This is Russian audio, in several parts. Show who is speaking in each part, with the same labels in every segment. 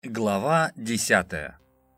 Speaker 1: Глава 10.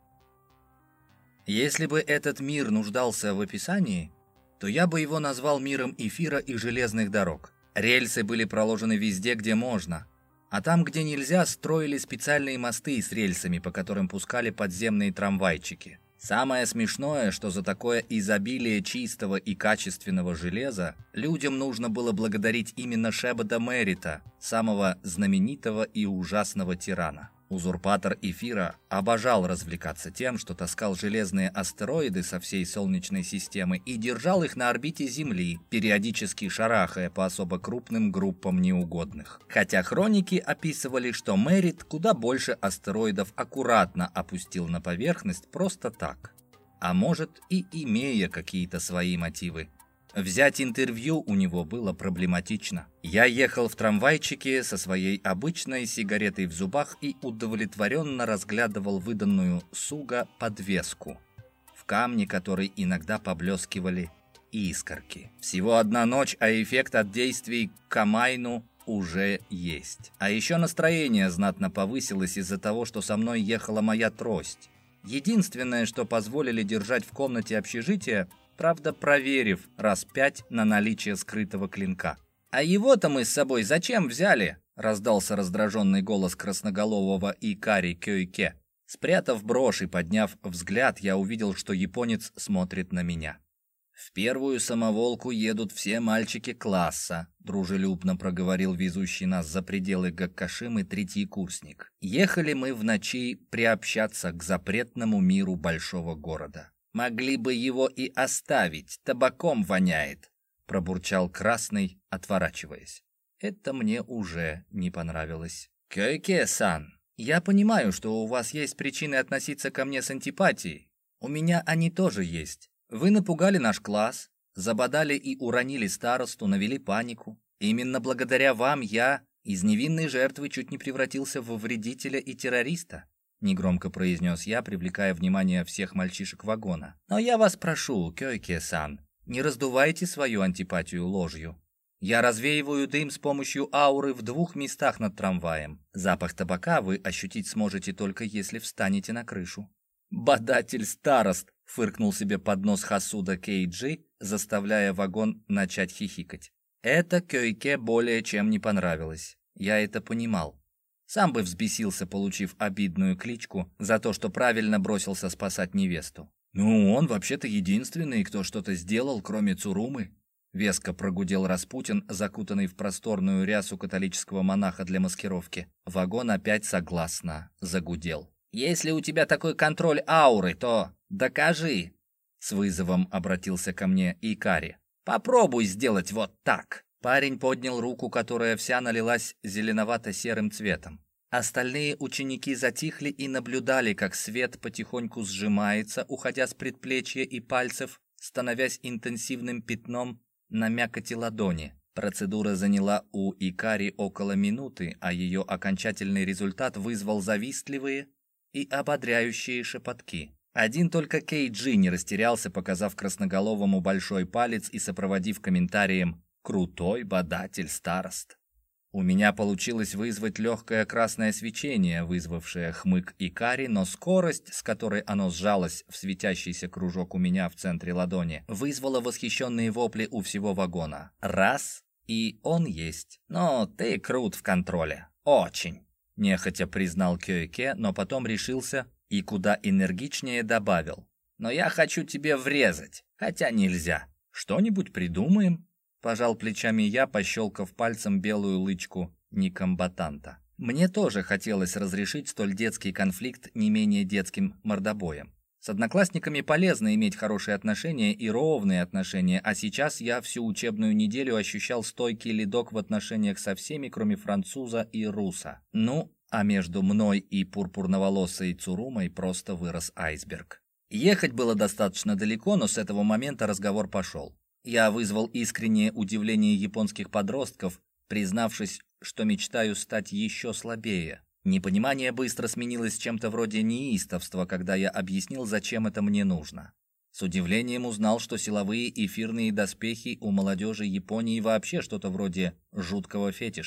Speaker 1: Если бы этот мир нуждался в описании, то я бы его назвал миром эфира и железных дорог. Рельсы были проложены везде, где можно, а там, где нельзя, строили специальные мосты с рельсами, по которым пускали подземные трамвайчики. Самое смешное, что за такое изобилие чистого и качественного железа людям нужно было благодарить именно Шебада Меррита, самого знаменитого и ужасного тирана. Узурпатор эфира обожал развлекаться тем, что таскал железные астероиды со всей Солнечной системы и держал их на орбите Земли, периодически шарахая по особо крупным группам неугодных. Хотя хроники описывали, что Меррит куда больше астероидов аккуратно опустил на поверхность просто так. А может, и имея какие-то свои мотивы. Взять интервью у него было проблематично. Я ехал в трамвайчике со своей обычной сигаретой в зубах и удовлетворенно разглядывал выданную Суга подвеску, в камне которой иногда поблескивали искорки. Всего одна ночь, а эффект от действий Камайну уже есть. А еще настроение знатно повысилось из-за того, что со мной ехала моя трость. Единственное, что позволили держать в комнате общежития, правда, проверив раз 5 на наличие скрытого клинка. «А его-то мы с собой зачем взяли?» — раздался раздраженный голос красноголового Икари Кёйке. Спрятав брошь и подняв взгляд, я увидел, что японец смотрит на меня. «В первую самоволку едут все мальчики класса», — дружелюбно проговорил везущий нас за пределы Гаккашимы третий курсник. «Ехали мы в ночи приобщаться к запретному миру большого города. Могли бы его и оставить, табаком воняет», — пробурчал Красный, отворачиваясь. Это мне уже не понравилось. «Кёйке-сан, я понимаю, что у вас есть причины относиться ко мне с антипатией. У меня они тоже есть. Вы напугали наш класс, забодали и уронили старосту, навели панику. Именно благодаря вам я из невинной жертвы чуть не превратился в вредителя и террориста», — негромко произнес я, привлекая внимание всех мальчишек вагона. «Но я вас прошу, Кёйке-сан, не раздувайте свою антипатию ложью. Я развеиваю дым с помощью ауры в 2 местах над трамваем. Запах табака вы ощутить сможете только если встанете на крышу». «Бодатель старост!» — фыркнул себе под нос Хасуда Кейджи, заставляя вагон начать хихикать. Это Кёйке более чем не понравилось. Я это понимал. Сам бы взбесился, получив обидную кличку за то, что правильно бросился спасать невесту. «Ну, он вообще-то единственный, кто что-то сделал, кроме Цурумы», — веско прогудел Распутин, закутанный в просторную рясу католического монаха для маскировки. Вагон опять согласно загудел. «Если у тебя такой контроль ауры, то докажи!» С вызовом обратился ко мне Икари. «Попробуй сделать вот так!» Парень поднял руку, которая вся налилась зеленовато-серым цветом. Остальные ученики затихли и наблюдали, как свет потихоньку сжимается, уходя с предплечья и пальцев, становясь интенсивным пятном на мякоти ладони. Процедура заняла у Икари около минуты, а ее окончательный результат вызвал завистливые и ободряющие шепотки. Один только Кейджи не растерялся, показав красноголовому большой палец и сопроводив комментарием «Крутой бодатель старост». У меня получилось вызвать легкое красное свечение, вызвавшее хмык Икари, но скорость, с которой оно сжалось в светящийся кружок у меня в центре ладони, вызвала восхищенные вопли у всего вагона. Раз, и он есть. «Но ты крут в контроле. Очень», — нехотя признал Кёйке, но потом решился и куда энергичнее добавил. «Но я хочу тебе врезать, хотя нельзя. Что-нибудь придумаем?» Пожал плечами я, пощелкав пальцем белую лычку некомбатанта. Мне тоже хотелось разрешить столь детский конфликт не менее детским мордобоем. С одноклассниками полезно иметь хорошие отношения и ровные отношения, а сейчас я всю учебную неделю ощущал стойкий ледок в отношениях со всеми, кроме француза и руса. Ну, а между мной и пурпурноволосой Цурумой просто вырос айсберг. Ехать было достаточно далеко, но с этого момента разговор пошел. Я вызвал искреннее удивление японских подростков, признавшись, что мечтаю стать еще слабее. Непонимание быстро сменилось чем-то вроде неистовства, когда я объяснил, зачем это мне нужно. С удивлением узнал, что силовые эфирные доспехи у молодежи Японии вообще что-то вроде жуткого фетиша.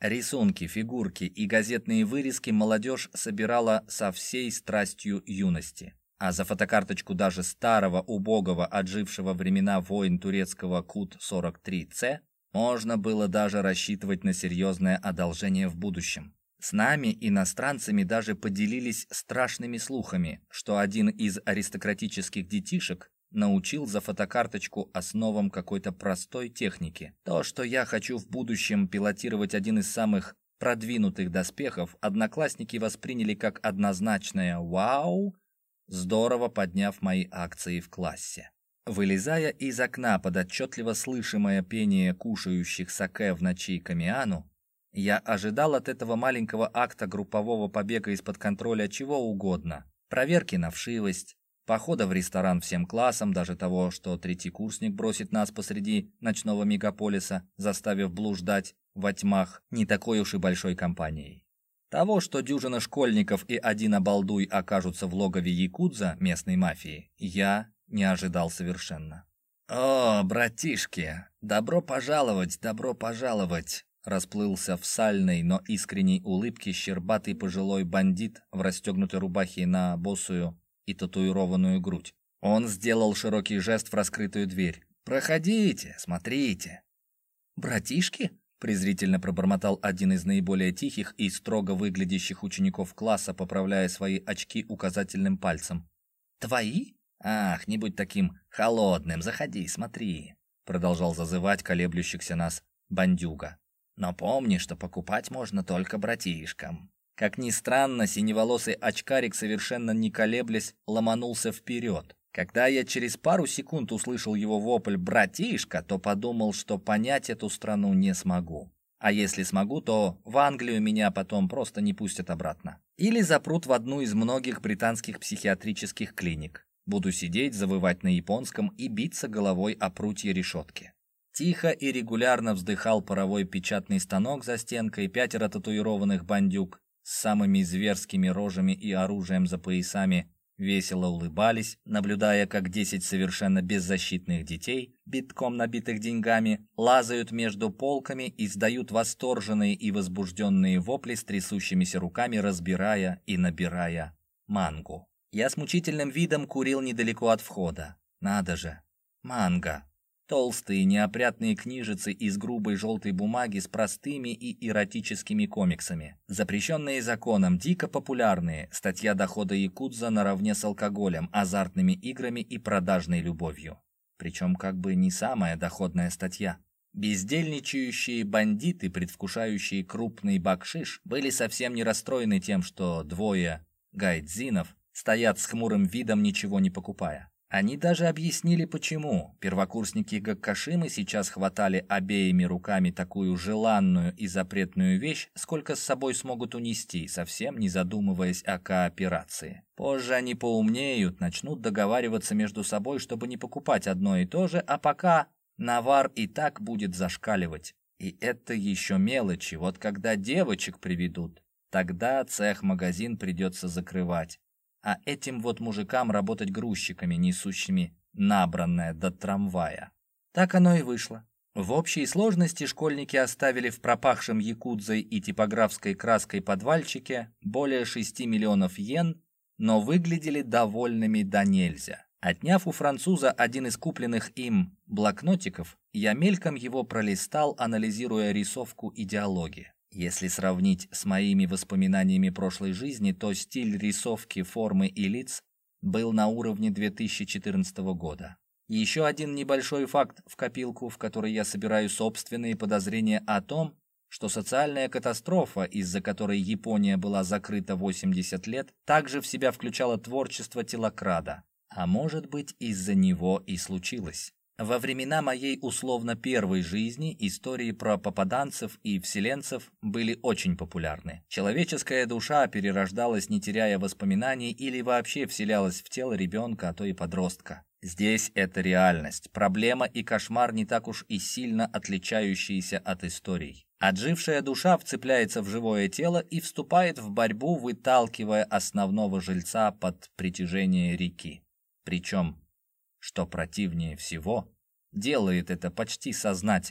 Speaker 1: Рисунки, фигурки и газетные вырезки молодежь собирала со всей страстью юности. А за фотокарточку даже старого, убогого, отжившего времена войн турецкого КУТ-43С можно было даже рассчитывать на серьезное одолжение в будущем. С нами, иностранцами, даже поделились страшными слухами, что один из аристократических детишек научил за фотокарточку основам какой-то простой техники. То, что я хочу в будущем пилотировать один из самых продвинутых доспехов, одноклассники восприняли как однозначное «Вау!», здорово подняв мои акции в классе. Вылезая из окна под отчетливо слышимое пение кушающих саке в ночи камиану, я ожидал от этого маленького акта группового побега из-под контроля чего угодно. Проверки на вшивость, похода в ресторан всем классом, даже того, что третий курсник бросит нас посреди ночного мегаполиса, заставив блуждать во тьмах не такой уж и большой компанией. Того, что дюжина школьников и один обалдуй окажутся в логове якудза, местной мафии, я не ожидал совершенно. «О, братишки, добро пожаловать, добро пожаловать!» Расплылся в сальной, но искренней улыбке щербатый пожилой бандит в расстегнутой рубахе на босую и татуированную грудь. Он сделал широкий жест в раскрытую дверь. «Проходите, смотрите». «Братишки?» — презрительно пробормотал один из наиболее тихих и строго выглядящих учеников класса, поправляя свои очки указательным пальцем. «Твои? Ах, не будь таким холодным, заходи, смотри», — продолжал зазывать колеблющихся нас бандюга. «Но помни, что покупать можно только братишкам». Как ни странно, синеволосый очкарик, совершенно не колеблясь, ломанулся вперед. Когда я через пару секунд услышал его вопль «братишка», то подумал, что понять эту страну не смогу. А если смогу, то в Англию меня потом просто не пустят обратно. Или запрут в одну из многих британских психиатрических клиник. Буду сидеть, завывать на японском и биться головой о прутья решетки. Тихо и регулярно вздыхал паровой печатный станок за стенкой, 5 татуированных бандюк с самыми зверскими рожами и оружием за поясами весело улыбались, наблюдая, как 10 совершенно беззащитных детей, битком набитых деньгами, лазают между полками и издают восторженные и возбужденные вопли с трясущимися руками, разбирая и набирая мангу. Я с мучительным видом курил недалеко от входа. Надо же, манга. Толстые неопрятные книжицы из грубой желтой бумаги с простыми и эротическими комиксами. Запрещенные законом, дико популярные, статья дохода якудза наравне с алкоголем, азартными играми и продажной любовью. Причем как бы не самая доходная статья. Бездельничающие бандиты, предвкушающие крупный бакшиш, были совсем не расстроены тем, что двое гайдзинов стоят с хмурым видом, ничего не покупая. Они даже объяснили, почему. Первокурсники Гаккашимы сейчас хватали обеими руками такую желанную и запретную вещь, сколько с собой смогут унести, совсем не задумываясь о кооперации. Позже они поумнеют, начнут договариваться между собой, чтобы не покупать одно и то же, а пока навар и так будет зашкаливать. И это еще мелочи. Вот когда девочек приведут, тогда цех-магазин придется закрывать. А этим вот мужикам работать грузчиками, несущими набранное до трамвая. Так оно и вышло. В общей сложности школьники оставили в пропахшем якудзой и типографской краской подвальчике более 6 миллионов йен, но выглядели довольными до нельзя. Отняв у француза один из купленных им блокнотиков, я мельком его пролистал, анализируя рисовку и диалоги. Если сравнить с моими воспоминаниями прошлой жизни, то стиль рисовки, формы и лиц был на уровне 2014 года. Еще один небольшой факт в копилку, в которой я собираю собственные подозрения о том, что социальная катастрофа, из-за которой Япония была закрыта 80 лет, также в себя включала творчество телокрада. А может быть, из-за него и случилось. Во времена моей условно первой жизни истории про попаданцев и вселенцев были очень популярны. Человеческая душа перерождалась, не теряя воспоминаний, или вообще вселялась в тело ребенка, а то и подростка. Здесь это реальность, проблема и кошмар, не так уж и сильно отличающиеся от историй. Отжившая душа вцепляется в живое тело и вступает в борьбу, выталкивая основного жильца под притяжение реки. Причем, что противнее всего, делает это почти сознательно.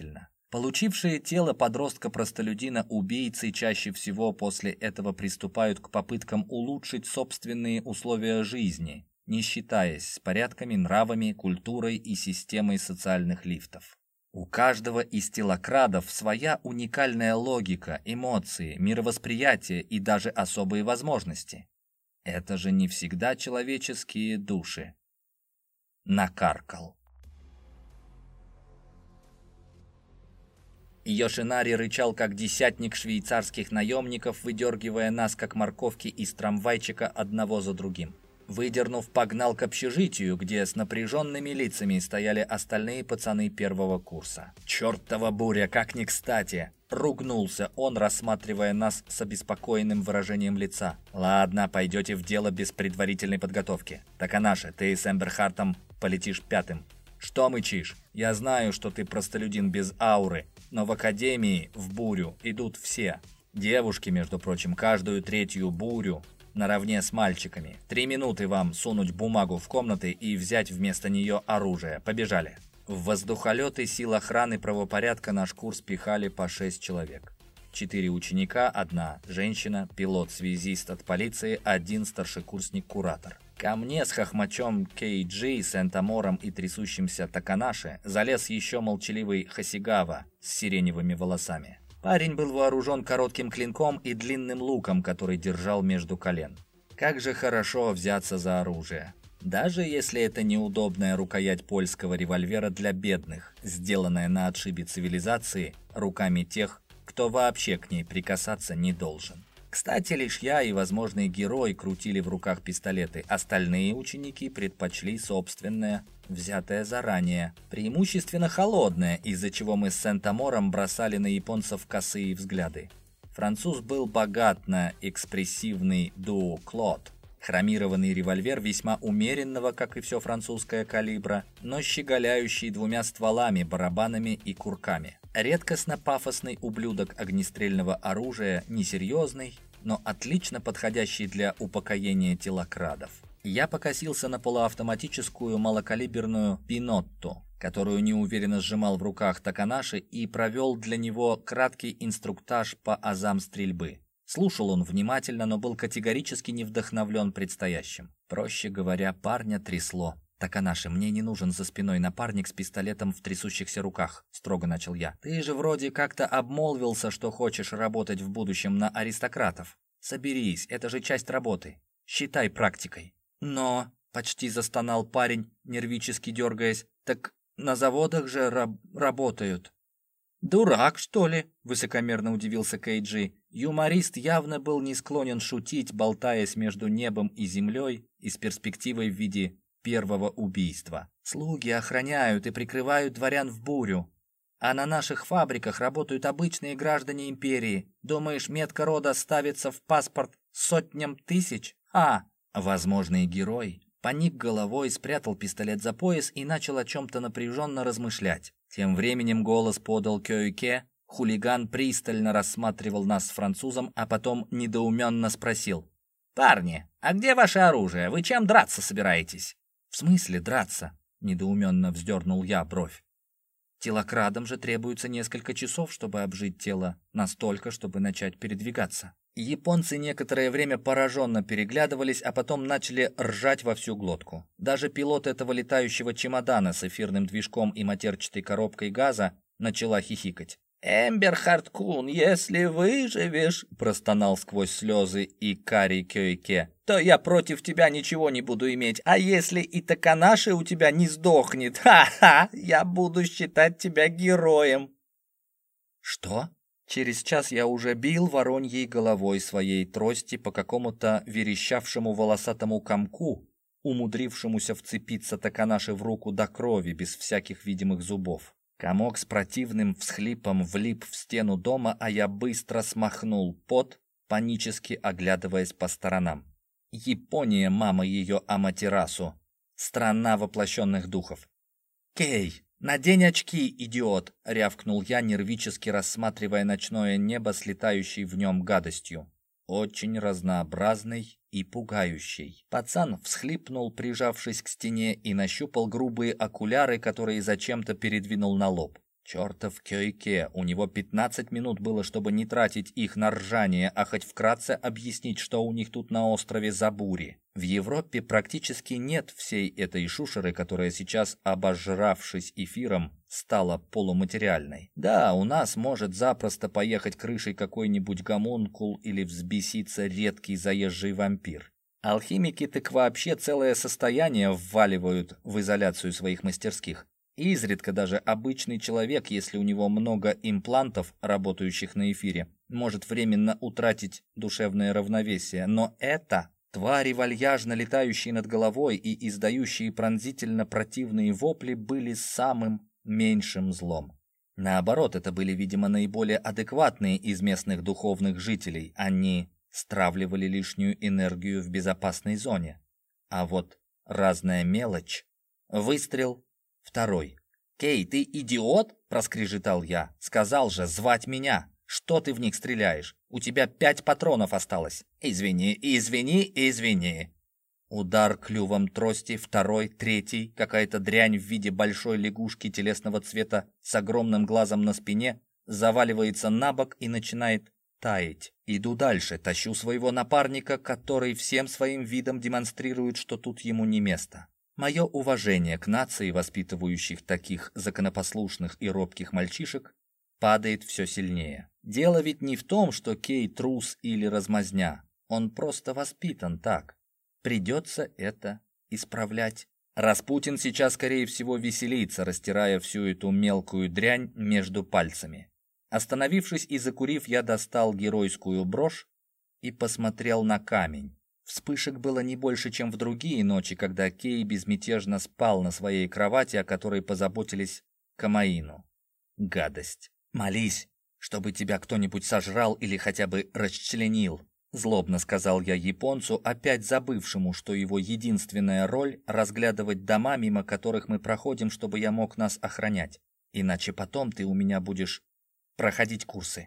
Speaker 1: Получившие тело подростка-простолюдина убийцы чаще всего после этого приступают к попыткам улучшить собственные условия жизни, не считаясь с порядками, нравами, культурой и системой социальных лифтов. У каждого из телокрадов своя уникальная логика, эмоции, мировосприятие и даже особые возможности. Это же не всегда человеческие души. Накаркал. Йошинари рычал, как десятник швейцарских наемников, выдергивая нас, как морковки, из трамвайчика одного за другим. Выдернув, погнал к общежитию, где с напряженными лицами стояли остальные пацаны первого курса. «Чертова буря, как не кстати!» — ругнулся он, рассматривая нас с обеспокоенным выражением лица. «Ладно, пойдете в дело без предварительной подготовки. Таканаши, ты с Эмберхартом полетишь пятым. Что мычишь? Я знаю, что ты простолюдин без ауры, но в академии в бурю идут все. Девушки, между прочим, каждую третью бурю наравне с мальчиками. 3 минуты вам сунуть бумагу в комнаты и взять вместо нее оружие. Побежали». В воздухолеты сил охраны правопорядка наш курс пихали по 6 человек. 4 ученика, 1 женщина, пилот-связист от полиции, 1 старшекурсник-куратор. Ко мне с хохмачом Кейджи, Сентамором и трясущимся Таканаши залез еще молчаливый Хасигава с сиреневыми волосами. Парень был вооружен коротким клинком и длинным луком, который держал между колен. Как же хорошо взяться за оружие. Даже если это неудобная рукоять польского револьвера для бедных, сделанная на отшибе цивилизации руками тех, кто вообще к ней прикасаться не должен. Кстати, лишь я и возможный герой крутили в руках пистолеты, остальные ученики предпочли собственное, взятое заранее, преимущественно холодное, из-за чего мы с Сентамором бросали на японцев косые взгляды. Француз был богат на экспрессивный дуо Клод, хромированный револьвер весьма умеренного, как и все французское калибра, но щеголяющий 2 стволами, барабанами и курками. Редкостно пафосный ублюдок огнестрельного оружия, несерьезный, но отлично подходящий для упокоения телокрадов. Я покосился на полуавтоматическую малокалиберную Пинотту, которую неуверенно сжимал в руках Таканаши, и провел для него краткий инструктаж по азам стрельбы. Слушал он внимательно, но был категорически не вдохновлен предстоящим. Проще говоря, парня трясло. «Таканаши, мне не нужен за спиной напарник с пистолетом в трясущихся руках», — строго начал я. «Ты же вроде как-то обмолвился, что хочешь работать в будущем на аристократов. Соберись, это же часть работы. Считай практикой». «Но...» — почти застонал парень, нервически дергаясь. «Так на заводах же работают». «Дурак, что ли?» — высокомерно удивился Кейджи. Юморист явно был не склонен шутить, болтаясь между небом и землей и с перспективой в виде первого убийства. «Слуги охраняют и прикрывают дворян в бурю. А на наших фабриках работают обычные граждане империи. Думаешь, метка рода ставится в паспорт сотням тысяч? Возможный герой поник головой, спрятал пистолет за пояс и начал о чем-то напряженно размышлять. Тем временем голос подал Кёйке. Хулиган пристально рассматривал нас с французом, а потом недоуменно спросил: «Парни, а где ваше оружие? Вы чем драться собираетесь?» «В смысле драться?» — недоуменно вздернул я бровь. «Телокрадам же требуется несколько часов, чтобы обжить тело, настолько, чтобы начать передвигаться». Японцы некоторое время пораженно переглядывались, а потом начали ржать во всю глотку. Даже пилот этого летающего чемодана с эфирным движком и матерчатой коробкой газа начала хихикать. «Эмберхарт-кун, если выживешь», — простонал сквозь слезы и Кари Кёйке, «то я против тебя ничего не буду иметь, а если и Таканаши у тебя не сдохнет, ха-ха, я буду считать тебя героем». «Что?» Через час я уже бил вороньей головой своей трости по какому-то верещавшему волосатому комку, умудрившемуся вцепиться Таканаши в руку до крови без всяких видимых зубов. Комок с противным всхлипом влип в стену дома, а я быстро смахнул пот, панически оглядываясь по сторонам. Япония, мама ее Аматерасу. Страна воплощенных духов. «Кей, надень очки, идиот!» — рявкнул я, нервически рассматривая ночное небо с летающей в нем гадостью. Очень разнообразный и пугающий. Пацан всхлипнул, прижавшись к стене, и нащупал грубые окуляры, которые зачем-то передвинул на лоб. Чертов Кёйке, у него 15 минут было, чтобы не тратить их на ржание, а хоть вкратце объяснить, что у них тут на острове за бури. В Европе практически нет всей этой шушеры, которая сейчас, обожравшись эфиром, стала полуматериальной. Да, у нас может запросто поехать крышей какой-нибудь гомункул или взбеситься редкий заезжий вампир. Алхимики так вообще целое состояние вваливают в изоляцию своих мастерских. Изредка даже обычный человек, если у него много имплантов, работающих на эфире, может временно утратить душевное равновесие. Но это твари, вальяжно летающие над головой и издающие пронзительно противные вопли, были самым меньшим злом. Наоборот, это были, видимо, наиболее адекватные из местных духовных жителей. Они стравливали лишнюю энергию в безопасной зоне. А вот разная мелочь. Выстрел. Второй. «Кей, ты идиот?» – проскрежетал я. «Сказал же, звать меня. Что ты в них стреляешь? У тебя 5 патронов осталось. Извини, извини, извини». Удар клювом трости, второй, третий. Какая-то дрянь в виде большой лягушки телесного цвета с огромным глазом на спине заваливается на бок и начинает таять. Иду дальше, тащу своего напарника, который всем своим видом демонстрирует, что тут ему не место. Мое уважение к нации, воспитывающих таких законопослушных и робких мальчишек, падает все сильнее. Дело ведь не в том, что Кей трус или размазня. Он просто воспитан так. Придется это исправлять. Распутин сейчас, скорее всего, веселится, растирая всю эту мелкую дрянь между пальцами. Остановившись и закурив, я достал геройскую брошь и посмотрел на камень. Вспышек было не больше, чем в другие ночи, когда Кей безмятежно спал на своей кровати, о которой позаботились Камаину. Гадость. «Молись, чтобы тебя кто-нибудь сожрал или хотя бы расчленил», злобно сказал я японцу, опять забывшему, что его единственная роль — разглядывать дома, мимо которых мы проходим, чтобы я мог нас охранять. Иначе потом ты у меня будешь проходить курсы.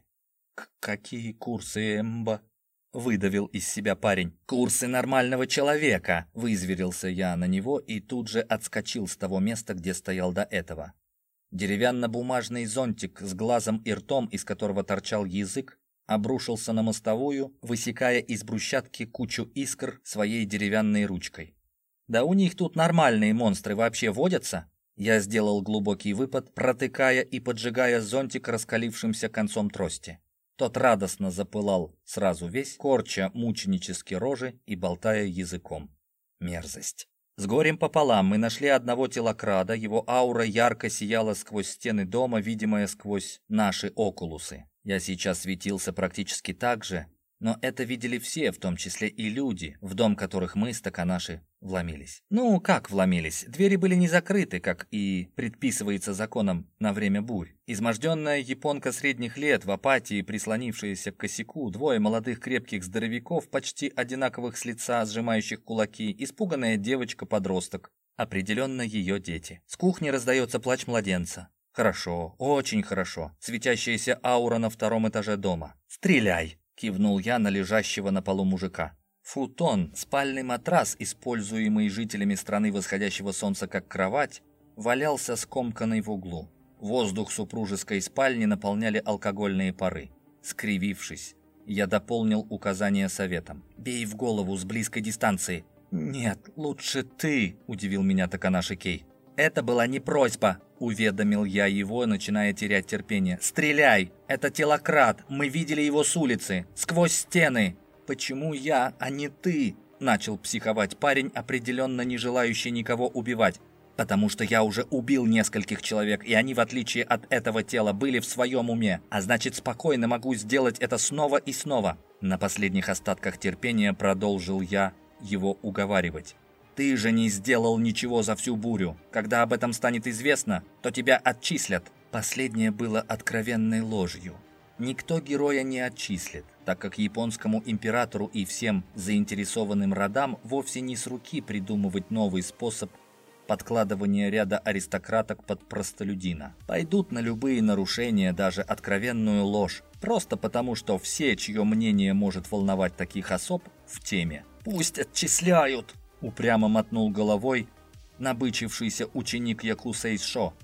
Speaker 1: «Какие курсы, Эмба?» — выдавил из себя парень. «Курсы нормального человека!» — вызверился я на него и тут же отскочил с того места, где стоял до этого. Деревянно-бумажный зонтик с глазом и ртом, из которого торчал язык, обрушился на мостовую, высекая из брусчатки кучу искр своей деревянной ручкой. «Да у них тут нормальные монстры вообще водятся?» Я сделал глубокий выпад, протыкая и поджигая зонтик раскалившимся концом трости. Тот радостно запылал сразу весь, корча мученические рожи и болтая языком. Мерзость. С горем пополам мы нашли одного телокрада, его аура ярко сияла сквозь стены дома, видимая сквозь наши окулусы. Я сейчас светился практически так же, но это видели все, в том числе и люди, в дом которых мы с Таканаши вломились. Ну, как вломились? Двери были не закрыты, как и предписывается законом на время бурь. Изможденная японка средних лет, в апатии, прислонившаяся к косяку, двое молодых крепких здоровяков, почти одинаковых с лица, сжимающих кулаки, испуганная девочка-подросток. Определенно ее дети. С кухни раздается плач младенца. Хорошо, очень хорошо. Светящаяся аура на втором этаже дома. «Стреляй!» — кивнул я на лежащего на полу мужика. Футон, спальный матрас, используемый жителями страны восходящего солнца как кровать, валялся скомканный в углу. Воздух супружеской спальни наполняли алкогольные пары. Скривившись, я дополнил указание советом. «Бей в голову с близкой дистанции». «Нет, лучше ты», — удивил меня Таканаши Кей. «Это была не просьба», — уведомил я его, начиная терять терпение. «Стреляй! Это телократ! Мы видели его с улицы! Сквозь стены!» «Почему я, а не ты?» — начал психовать парень, определенно не желающий никого убивать. «Потому что я уже убил нескольких человек, и они, в отличие от этого тела, были в своем уме. А значит, спокойно могу сделать это снова и снова». На последних остатках терпения продолжил я его уговаривать. «Ты же не сделал ничего за всю бурю. Когда об этом станет известно, то тебя отчислят». Последнее было откровенной ложью. Никто героя не отчислит, так как японскому императору и всем заинтересованным родам вовсе не с руки придумывать новый способ подкладывания ряда аристократок под простолюдина. Пойдут на любые нарушения, даже откровенную ложь, просто потому что все, чье мнение может волновать таких особ, в теме. «Пусть отчисляют!» — упрямо мотнул головой набычившийся ученик Якусей Шо.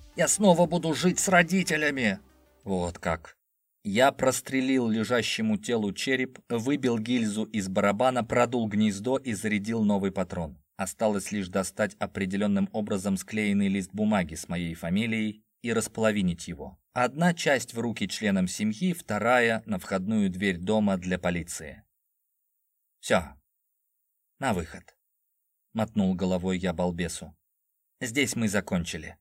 Speaker 1: Я снова буду жить с родителями!» Вот как. Я прострелил лежащему телу череп, выбил гильзу из барабана, продул гнездо и зарядил новый патрон. Осталось лишь достать определенным образом склеенный лист бумаги с моей фамилией и располовинить его. Одна часть в руки членам семьи, вторая на входную дверь дома для полиции. «Все, на выход», — мотнул головой я балбесу. «Здесь мы закончили».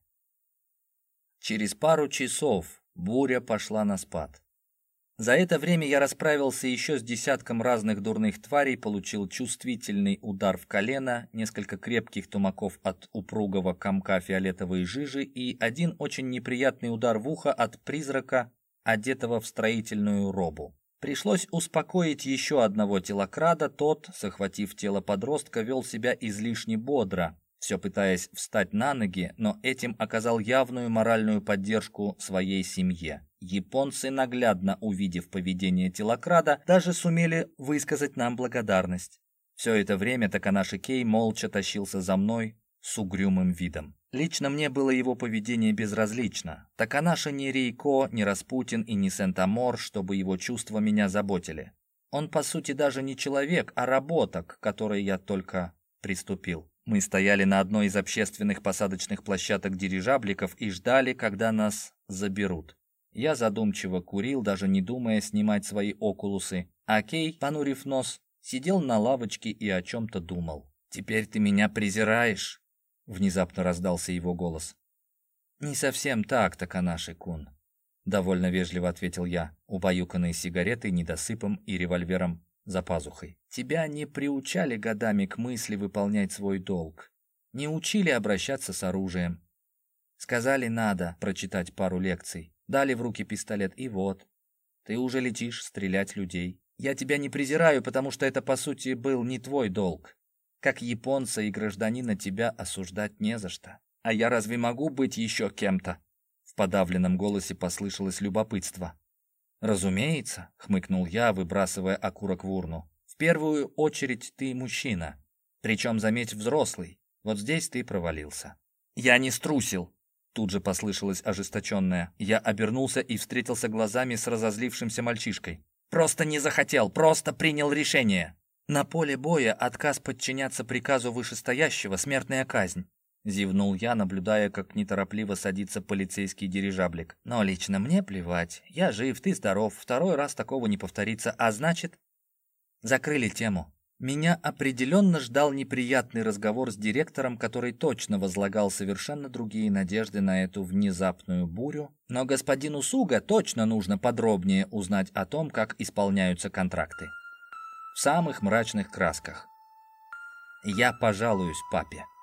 Speaker 1: Через пару часов буря пошла на спад. За это время я расправился еще с десятком разных дурных тварей, получил чувствительный удар в колено, несколько крепких тумаков от упругого комка фиолетовой жижи и один очень неприятный удар в ухо от призрака, одетого в строительную робу. Пришлось успокоить еще одного телокрада, тот, захватив тело подростка, вел себя излишне бодро, все пытаясь встать на ноги, но этим оказал явную моральную поддержку своей семье. Японцы, наглядно увидев поведение телокрада, даже сумели высказать нам благодарность. Все это время Таканаши Кей молча тащился за мной с угрюмым видом. Лично мне было его поведение безразлично. Таканаши не Рейко, не Распутин и не Сент-Амор, чтобы его чувства меня заботили. Он, по сути, даже не человек, а работа, к которой я только приступил. Мы стояли на одной из общественных посадочных площадок дирижабликов и ждали, когда нас заберут. Я задумчиво курил, даже не думая снимать свои окулусы, а Кей, понурив нос, сидел на лавочке и о чем-то думал. «Теперь ты меня презираешь?» — внезапно раздался его голос. «Не совсем так, Таканаши-кун», — довольно вежливо ответил я, убаюканный сигаретой, недосыпом и револьвером за пазухой. «Тебя не приучали годами к мысли выполнять свой долг, не учили обращаться с оружием. Сказали, надо прочитать пару лекций. Дали в руки пистолет, и вот. Ты уже летишь стрелять людей. Я тебя не презираю, потому что это, по сути, был не твой долг. Как японца и гражданина тебя осуждать не за что. А я разве могу быть еще кем-то?» В подавленном голосе послышалось любопытство. «Разумеется», — хмыкнул я, выбрасывая окурок в урну. «В первую очередь ты мужчина. Причем, заметь, взрослый. Вот здесь ты провалился». «Я не струсил», — тут же послышалось ожесточенное. Я обернулся и встретился глазами с разозлившимся мальчишкой. «Просто не захотел, просто принял решение. На поле боя отказ подчиняться приказу вышестоящего — смертная казнь». Зевнул я, наблюдая, как неторопливо садится полицейский дирижаблик. «Но лично мне плевать. Я жив, ты здоров. Второй раз такого не повторится. А значит...» Закрыли тему. Меня определенно ждал неприятный разговор с директором, который точно возлагал совершенно другие надежды на эту внезапную бурю. Но господину Суга точно нужно подробнее узнать о том, как исполняются контракты. В самых мрачных красках. Я пожалуюсь папе.